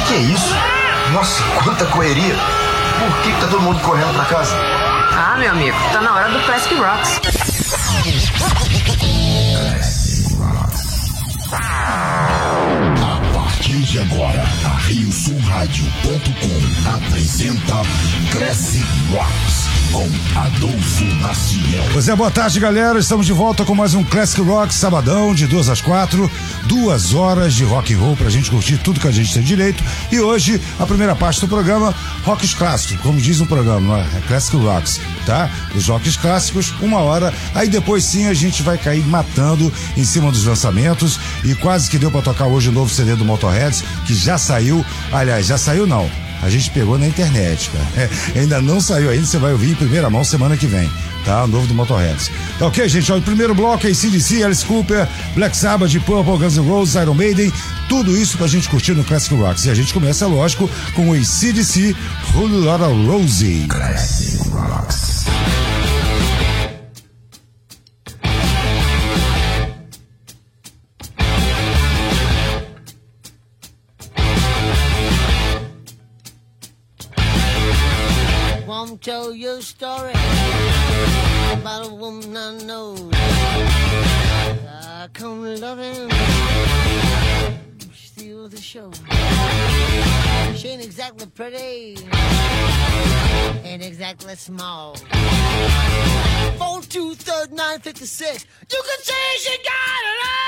Que é isso? Nossa, quanta correria. Por que tá todo mundo correndo pra casa? Ah, meu amigo, tá na hora do Classic Rocks. A partir de agora, a RioSulRádio.com apresenta Classic Rocks com Adolfo Maciel. Pois é, boa tarde, galera. Estamos de volta com mais um Classic Rock, sabadão, de 2 às 4. 2 horas de rock and roll pra gente curtir tudo que a gente tem direito. E hoje, a primeira parte do programa, rocks clássicos, como diz o programa, é Classic Rocks, tá? Os rocks clássicos, 1 hora. Aí depois sim a gente vai cair matando em cima dos lançamentos. E quase que deu pra tocar hoje o novo CD do Motorhead, que já saiu. Aliás, já saiu não. A gente pegou na internet, cara. Ainda não saiu ainda, você vai ouvir em primeira mão semana que vem, tá? O novo do Motorhead. Tá ok, gente? Ó, o primeiro bloco é AC/DC, Alice Cooper, Black Sabbath, Purple, Guns N' Roses, Iron Maiden, tudo isso pra gente curtir no Classic Rocks. E a gente começa, lógico, com o AC/DC, Whole Lotta Rosie. Classic Rocks. Won't tell you a story about a woman I know. I come loving, steal the show. She ain't exactly pretty, ain't exactly small. 4-2-3-9-56. You can say she got it all.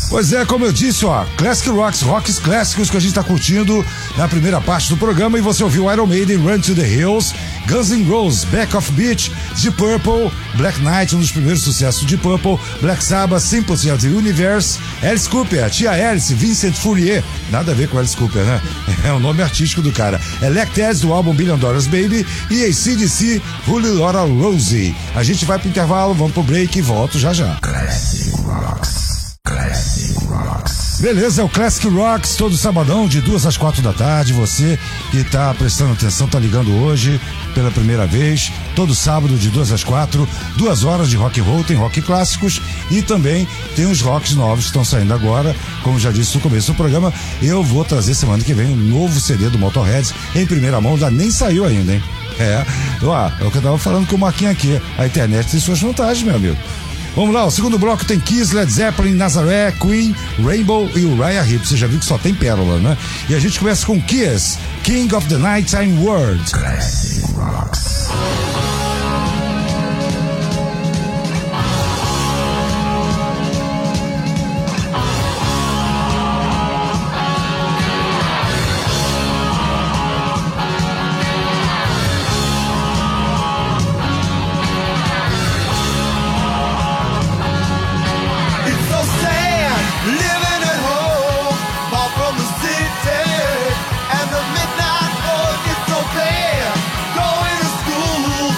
Pois é, como eu disse, ó, Classic Rocks, rocks clássicos que a gente tá curtindo na primeira parte do programa, e você ouviu Iron Maiden, Run to the Hills, Guns N' Roses, Back of Beach, Deep Purple, Black Knight, um dos primeiros sucessos de Purple, Black Sabbath, Sympathy of the Universe, Alice Cooper, Tia Alice, Vincent Fourier, nada a ver com Alice Cooper, né? É o nome artístico do cara. Elected, do álbum Billion Dollars Baby, e AC/DC, Holy Laura Rosie. A gente vai pro intervalo, vamos pro break e volto já já. Classic Rocks. Classic Rocks. Beleza, é o Classic Rocks, todo sabadão, de 2 às 4 da tarde. Você que tá prestando atenção, tá ligando hoje pela primeira vez, todo sábado de 2 às 4, 2 horas de rock and roll, tem rock clássicos e também tem os rocks novos que estão saindo agora. Como já disse no começo do programa, eu vou trazer semana que vem um novo CD do Motorhead em primeira mão, já nem saiu ainda, hein? É o que eu tava falando com o Marquinhos aqui, a internet tem suas vantagens, meu amigo. Vamos lá, o segundo bloco tem Kiss, Led Zeppelin, Nazaré, Queen, Rainbow e Uriah Heep. Você já viu que só tem pérola, né? E a gente começa com Kiss, King of the Nighttime World. Classic Rocks. Midnight, oh, it's so bad. Going to school.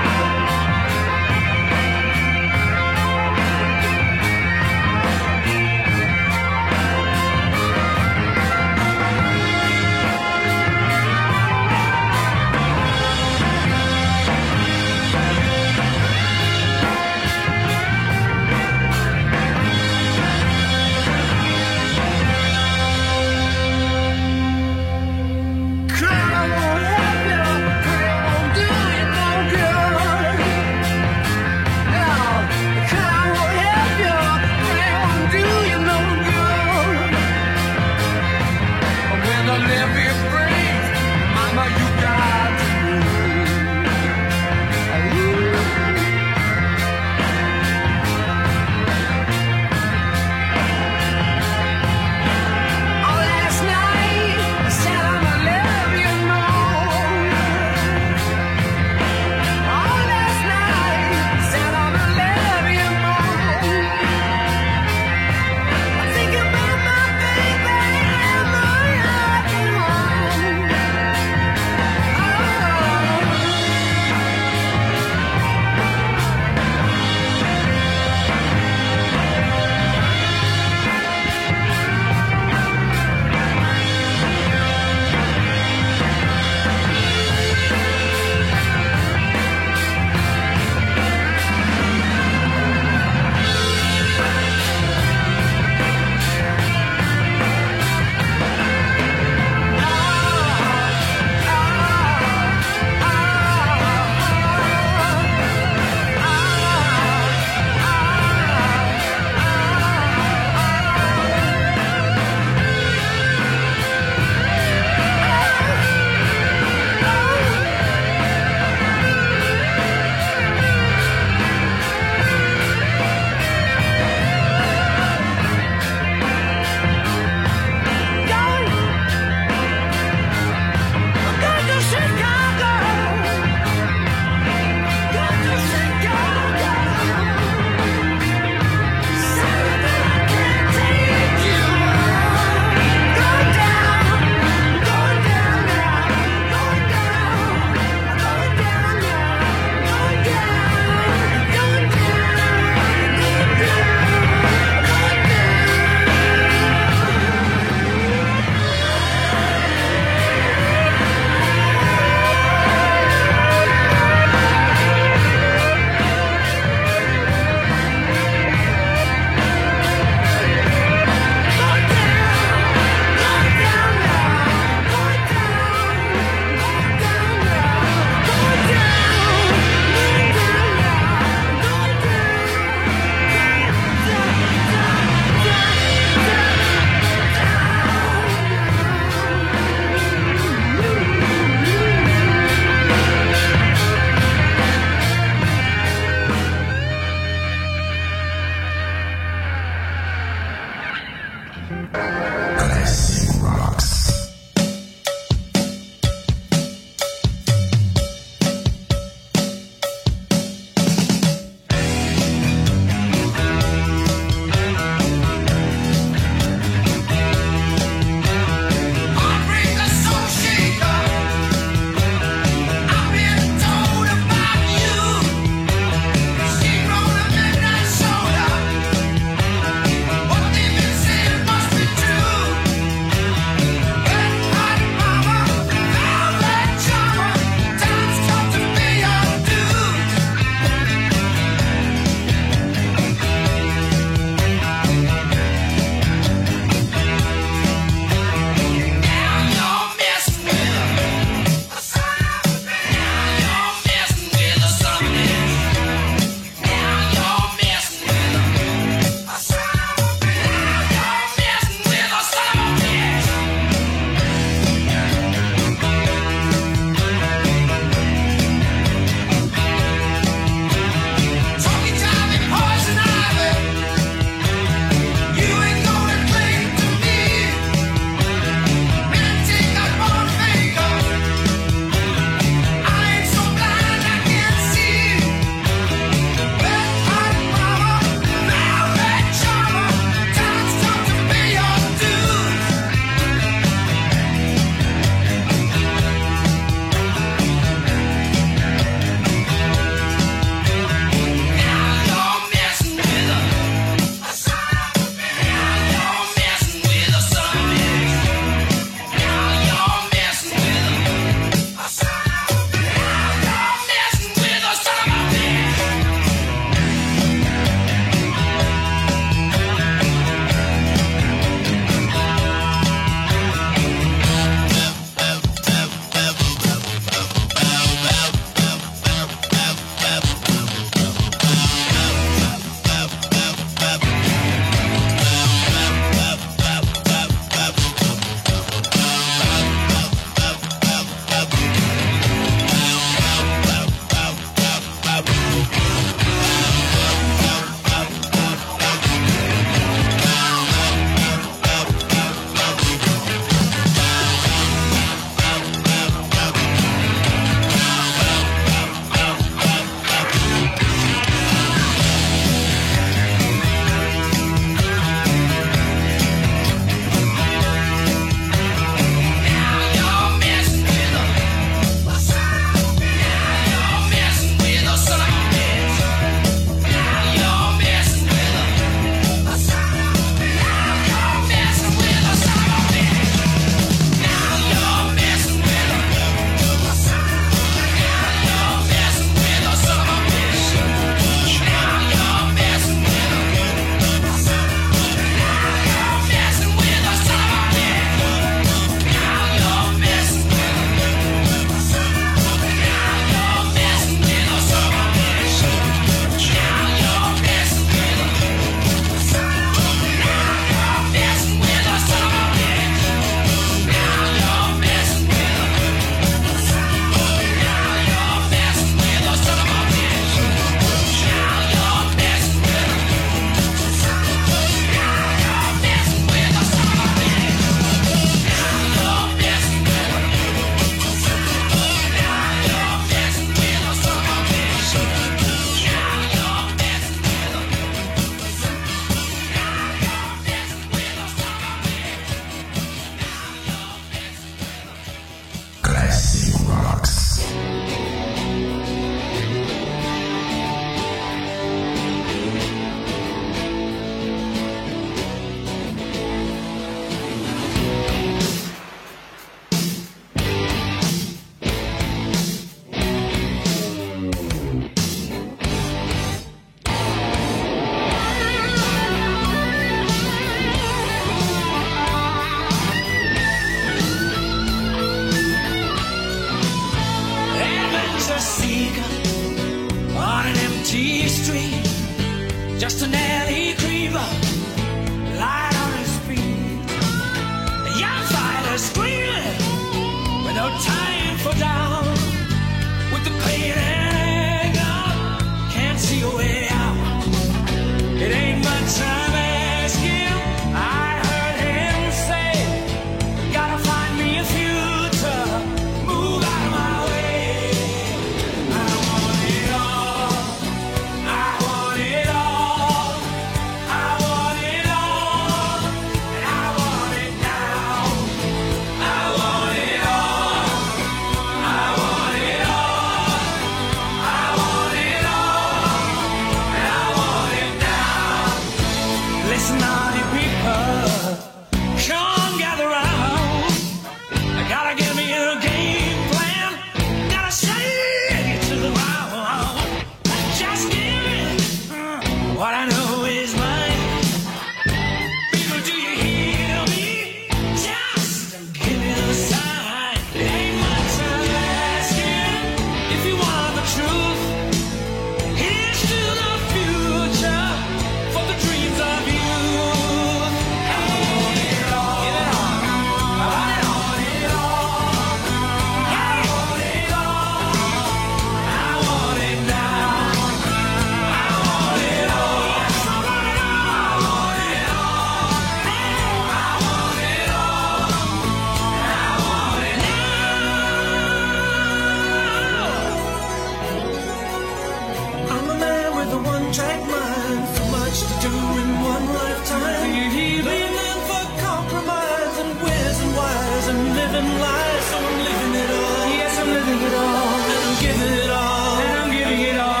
one-track mind, so much to do in one lifetime. Leaning for compromise and where's and why's and living lies. So I'm living it all. Yes, I'm living it all. And I'm giving it all. And I'm giving it all.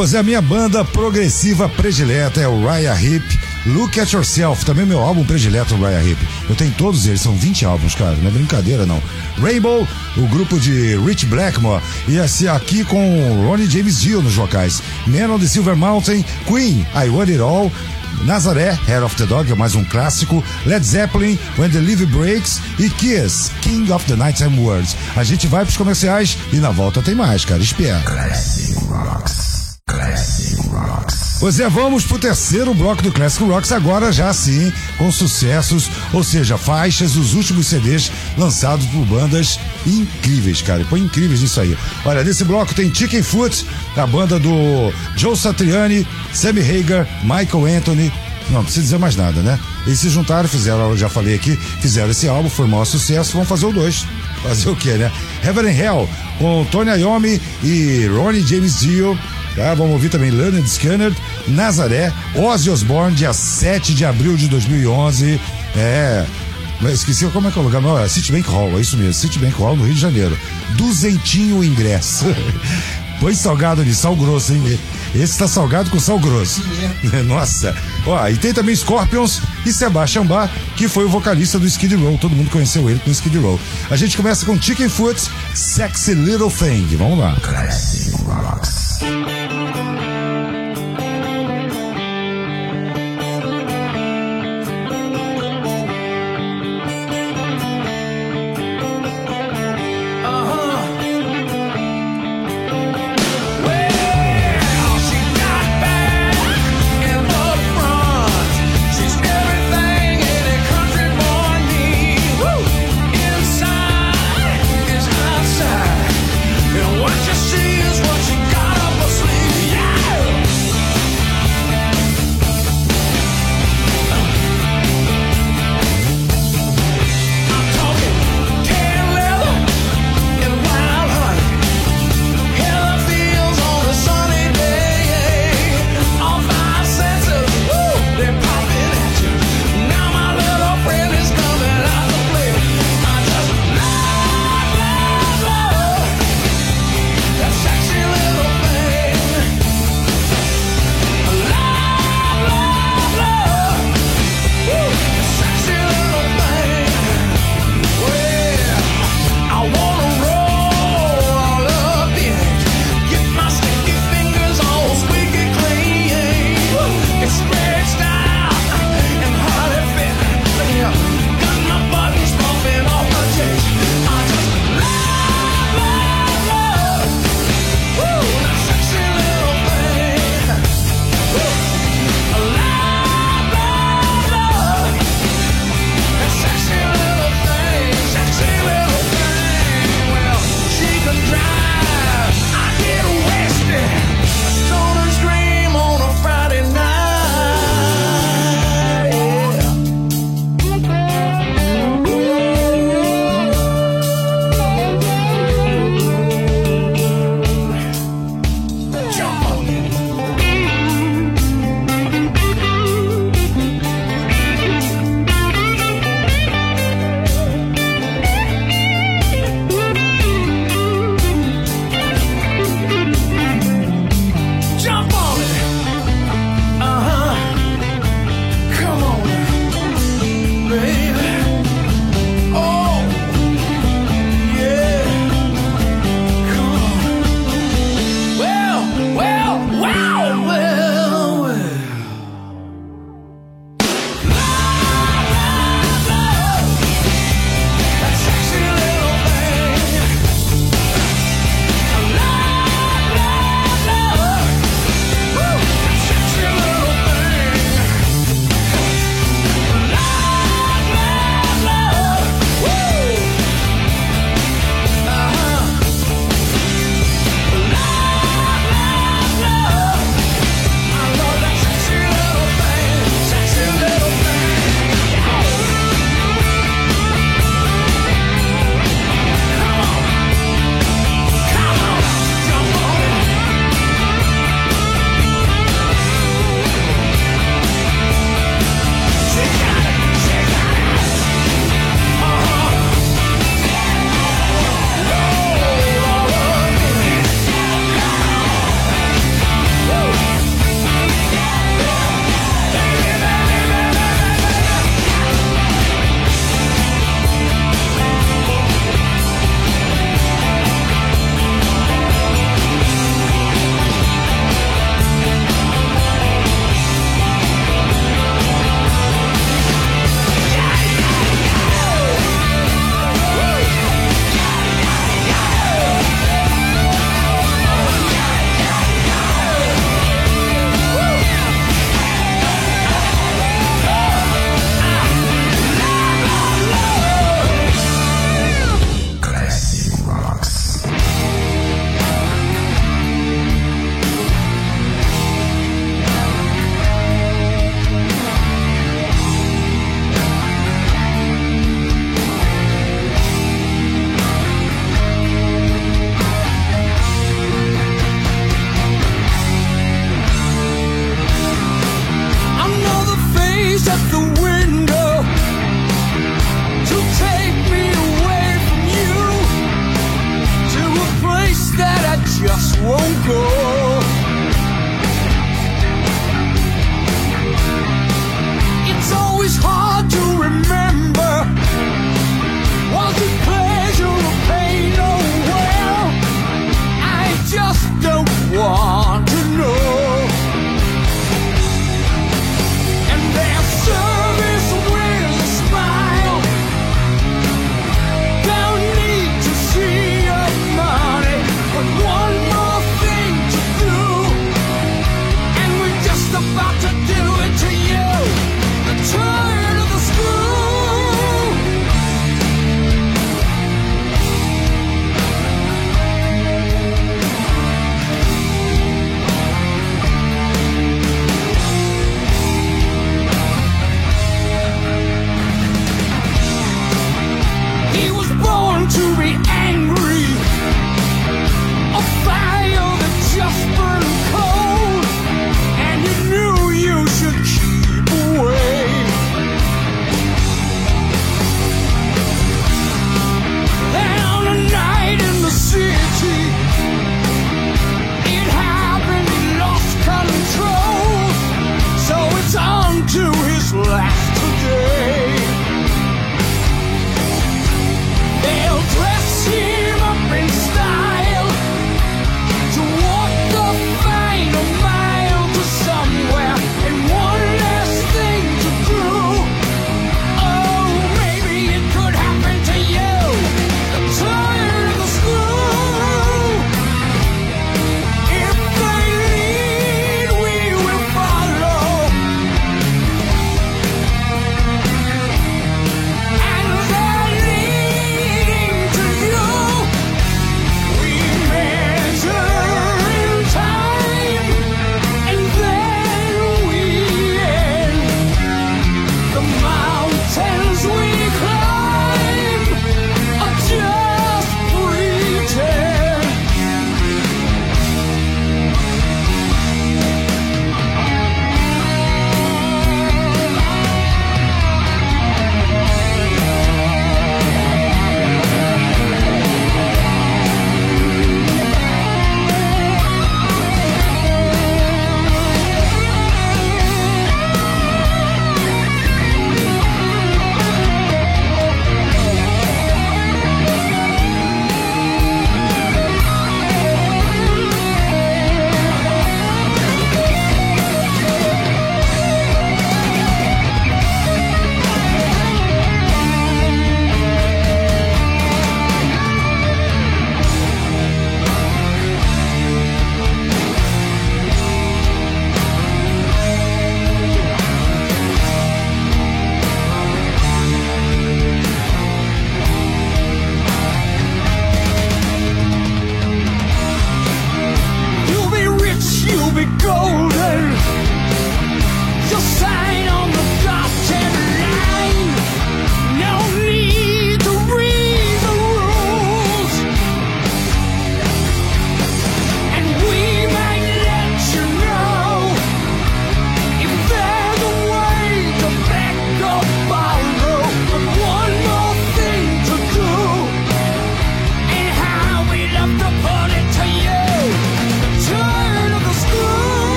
Pois é, a minha banda progressiva predileta é o Uriah Heep. Look at Yourself, também meu álbum predileto, o Uriah Heep. Eu tenho todos eles, são 20 álbuns, cara, não é brincadeira não. Rainbow, o grupo de Rich Blackmore, e esse aqui com Ronnie James Dio nos vocais. Man on the Silver Mountain, Queen, I Want It All, Nazaré, Hair of the Dog, é mais um clássico, Led Zeppelin, When the Levee Breaks e Kiss, King of the Nighttime Words. A gente vai pros comerciais e na volta tem mais, cara, espera. Classic Rocks. Classic Rocks. Pois é, vamos pro terceiro bloco do Classic Rocks, agora já sim, com sucessos, ou seja, faixas dos últimos CDs lançados por bandas incríveis, cara. Põe incríveis nisso aí. Olha, nesse bloco tem Chicken Foot, a banda do Joe Satriani, Sammy Hagar, Michael Anthony. Não precisa dizer mais nada, né? Eles se juntaram, fizeram, eu já falei aqui, fizeram esse álbum, foi um maior sucesso, vão fazer o 2. Fazer o quê, né? Heaven and Hell, com Tony Iommi e Ronnie James Dio. Tá, vamos ouvir também Leonard Skinner, Nazaré, Ozzy Osbourne, dia 7 de abril de 2011. Esqueci como é que é o lugar, não, é Citibank Hall, é isso mesmo, Citibank Hall no Rio de Janeiro. 200 o ingresso. Põe salgado ali, sal grosso, hein? Esse tá salgado com sal grosso. Nossa. Ó, e tem também Scorpions e Sebastian Bach, que foi o vocalista do Skid Row. Todo mundo conheceu ele com o Skid Row. A gente começa com Chicken Foot, Sexy Little Thing. Vamos lá. Classic Rocks. What you see is what you got.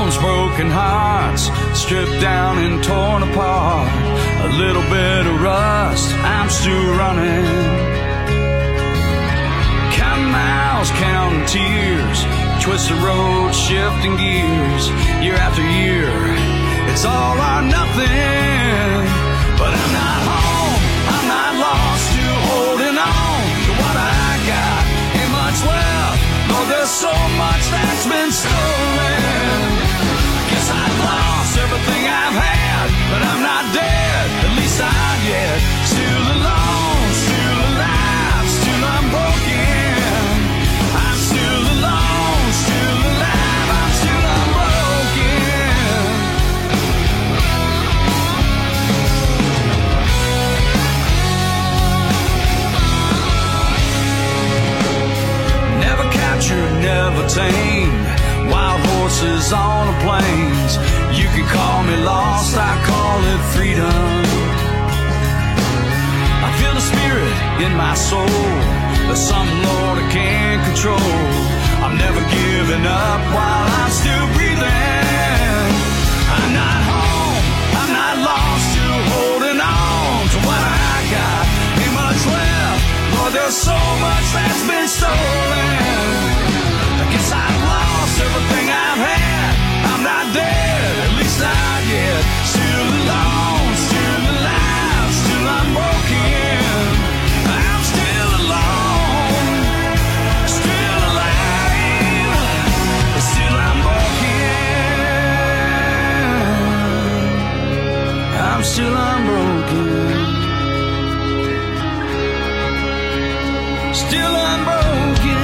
Moms' broken hearts, stripped down and torn apart. A little bit of rust, I'm still running. Counting miles, counting tears, twist the road, shifting gears. Year after year, it's all or nothing. But I'm not home, I'm not lost, still holding on to what I got. Ain't much left, Lord, there's so much that's been stolen. I guess I've lost everything I've had, but I'm not dead, at least not yet. Still alone, still alive, still unbroken. I'm still alone, still alive, I'm still unbroken. Never captured, never tamed, wild horses on the plains. You can call me lost, I call it freedom. I feel the spirit in my soul, there's something, Lord, I can't control. I'm never giving up while I'm still breathing. I'm not home, I'm not lost, still holding on to what I got. Ain't much left, Lord, there's so much that's been stolen. I guess I've lost everything I've had. I'm not dead, at least not yet. Still alone, still alive, still unbroken. I'm still alone, still alive, still unbroken. I'm still unbroken, still unbroken.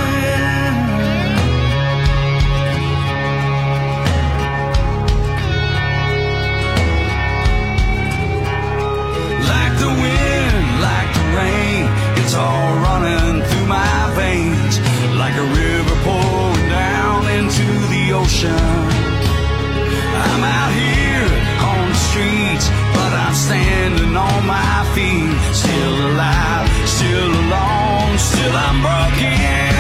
It's all running through my veins, like a river pouring down into the ocean. I'm out here on the streets, but I'm standing on my feet. Still alive, still alone, still unbroken.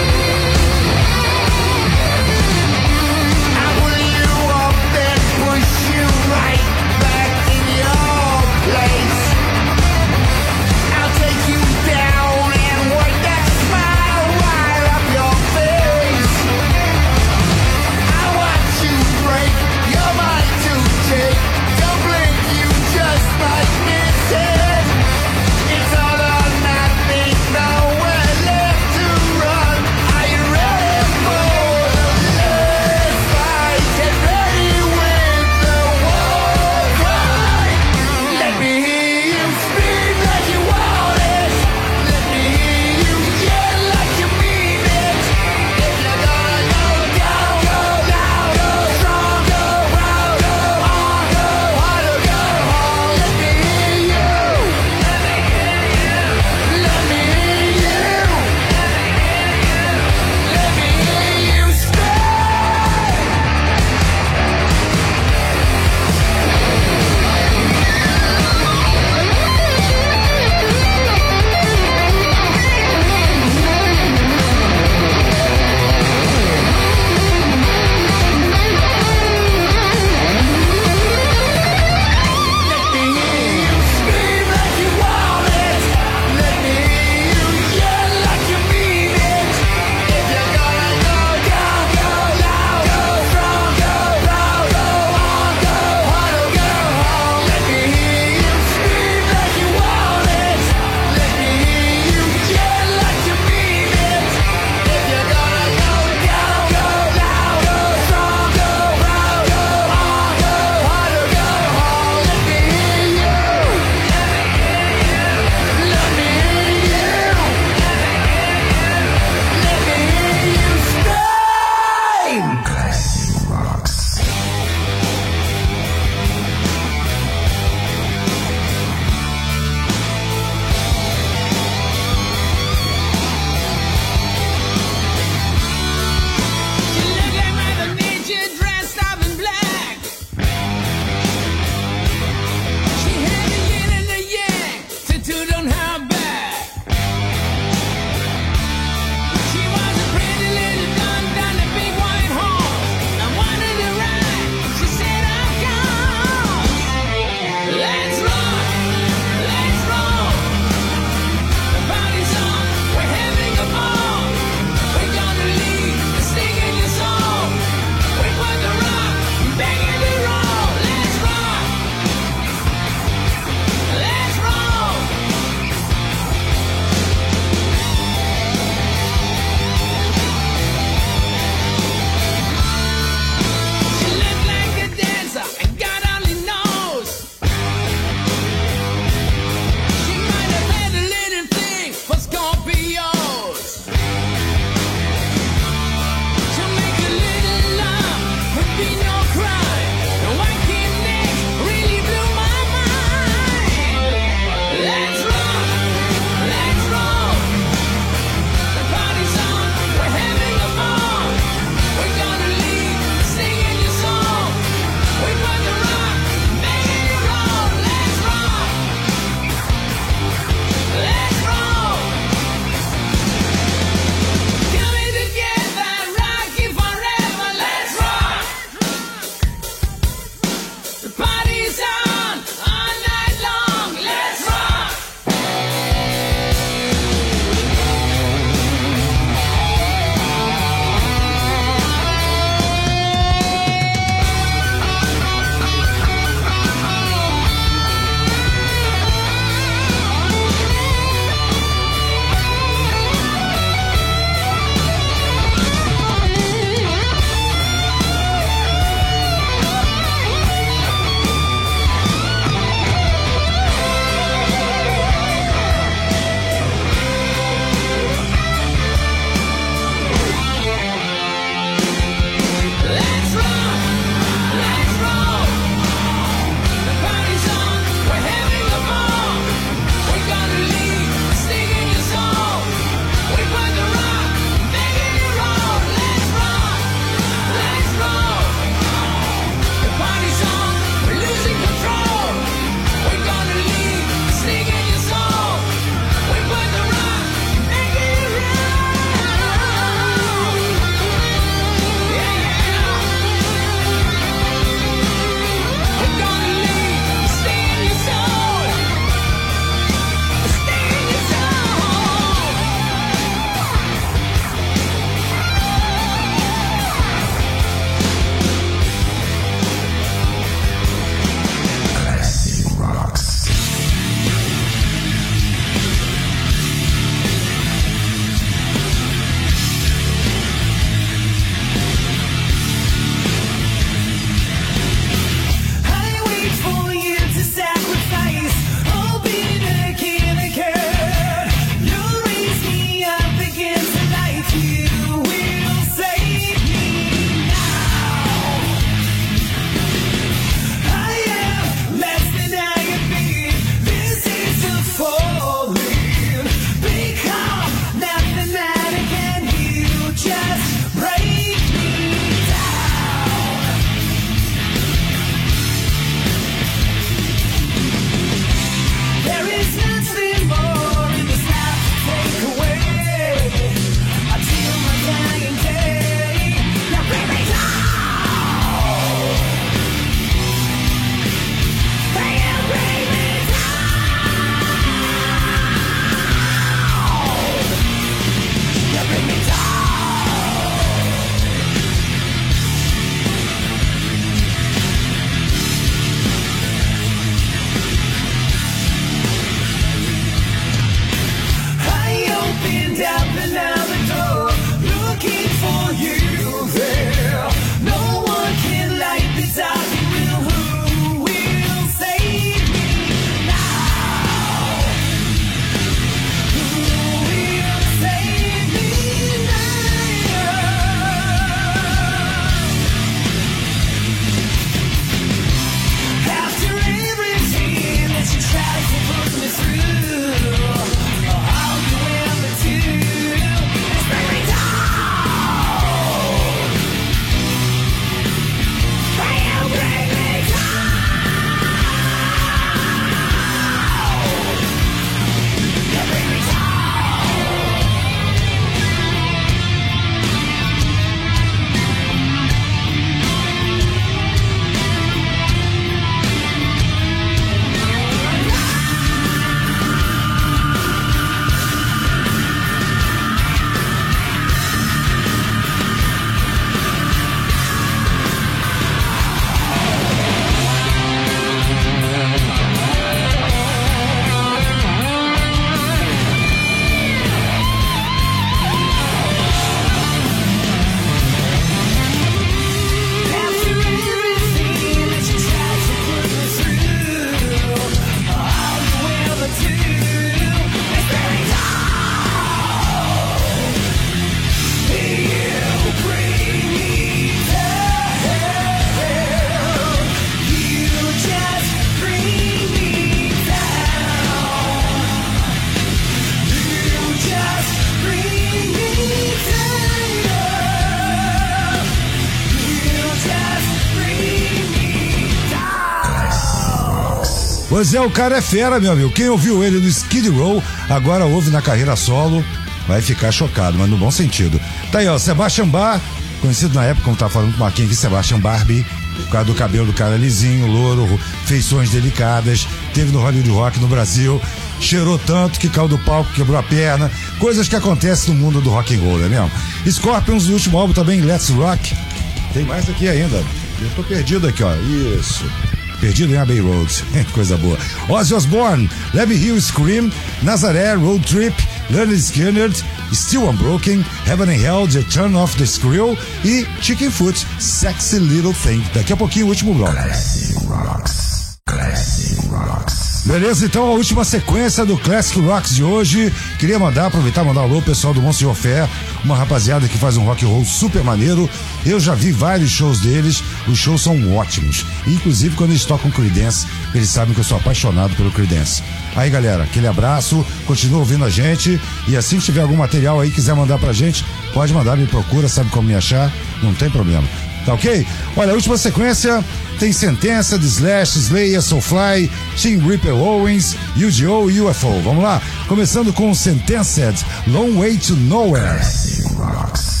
Pois é, o cara é fera, meu amigo. Quem ouviu ele no Skid Row, agora ouve na carreira solo, vai ficar chocado, mas no bom sentido. Tá aí, ó, Sebastian Bach, conhecido na época, como tá falando com o Marquinhos aqui, Sebastian Barbie, por causa do cabelo do cara lisinho, louro, feições delicadas, teve no Hollywood Rock no Brasil, cheirou tanto que caiu do palco, quebrou a perna, coisas que acontecem no mundo do rock and roll, não é mesmo? Scorpions, do último álbum também, Let's Rock. Tem mais aqui ainda. Eu tô perdido aqui, ó. Isso. Perdido em Abbey Road. Coisa boa. Ozzy Osbourne, Let Me Hear You Scream, Nazaré, Road Trip, Leonard Skinner, Still Unbroken, Heaven and Hell, The Turn Off the Screw e Chicken Foot, Sexy Little Thing. Daqui a pouquinho o último bloco. Classic Rocks. Classic Rocks. Beleza, então a última sequência do Classic Rocks de hoje. Queria aproveitar e mandar um alô pessoal do Monstro de Fé, uma rapaziada que faz um rock and roll super maneiro. Eu já vi vários shows deles, os shows são ótimos. Inclusive quando eles tocam Creedence, eles sabem que eu sou apaixonado pelo Creedence. Aí galera, aquele abraço, continua ouvindo a gente e assim que tiver algum material aí quiser mandar pra gente, pode mandar, me procura, sabe como me achar, não tem problema. Tá ok? Olha, a última sequência tem Sentença, The Slash, Slayer, Soulfly, Tim Ripper Owens, UGO e UFO. Vamos lá? Começando com Sentenced, Long Way to Nowhere. Classic Rocks.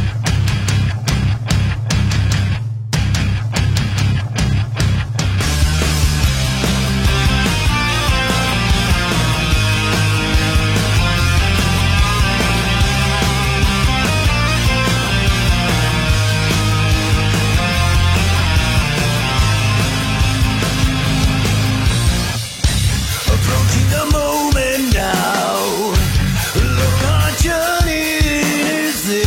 Approaching the moment now. Look, our journey is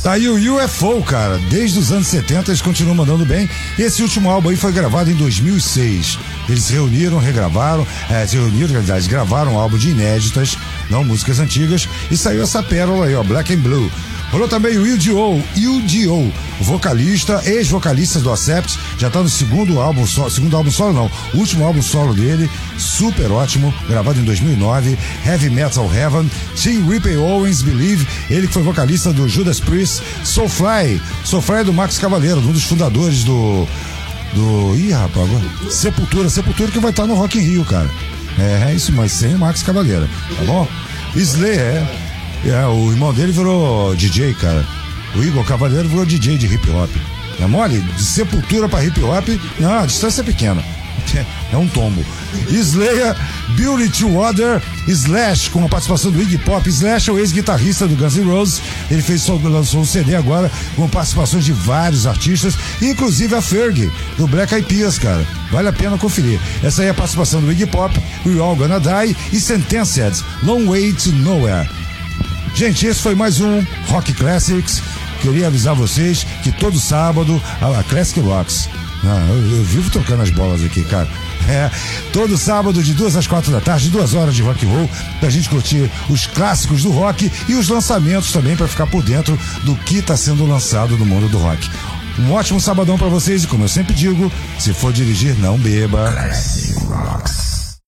Tá aí o UFO, cara. Desde os anos 70 eles continuam mandando bem. Esse último álbum aí foi gravado em 2006. Eles se reuniram, regravaram, eles gravaram um álbum de inéditas, não músicas antigas, e saiu essa pérola aí, ó, Black and Blue. Rolou também o UDO, vocalista, ex-vocalista do Accept, já tá no segundo álbum solo não, o último álbum solo dele, super ótimo, gravado em 2009, Heavy Metal Heaven, Tim Ripley Owens, Believe, ele que foi vocalista do Judas Priest, Soulfly é do Max Cavalheiro, um dos fundadores ih, rapaz, Sepultura que vai estar no Rock in Rio, cara. É isso, mas sem o Max Cavalheiro, tá bom? Slayer, o irmão dele virou DJ, cara. O Igor Cavaleiro virou DJ de hip hop. É mole? De Sepultura pra hip hop, não, a distância é pequena. É um tombo. Slayer, Beauty to Other, Slash, com a participação do Iggy Pop. Slash é o ex-guitarrista do Guns N' Roses. Ele lançou um CD agora com participações de vários artistas, inclusive a Fergie, do Black Eyed Peas, cara. Vale a pena conferir. Essa aí é a participação do Iggy Pop, We All Gonna Die e Sentenced, Long Way to Nowhere. Gente, esse foi mais um Rock Classics. Queria avisar vocês que todo sábado a Classic Rocks. Eu vivo tocando as bolas aqui, cara. Todo sábado de 2 às 4 da tarde, 2 horas de rock and roll, pra gente curtir os clássicos do rock e os lançamentos também, pra ficar por dentro do que tá sendo lançado no mundo do rock. Um ótimo sabadão pra vocês e, como eu sempre digo, se for dirigir, não beba. Classic Rocks.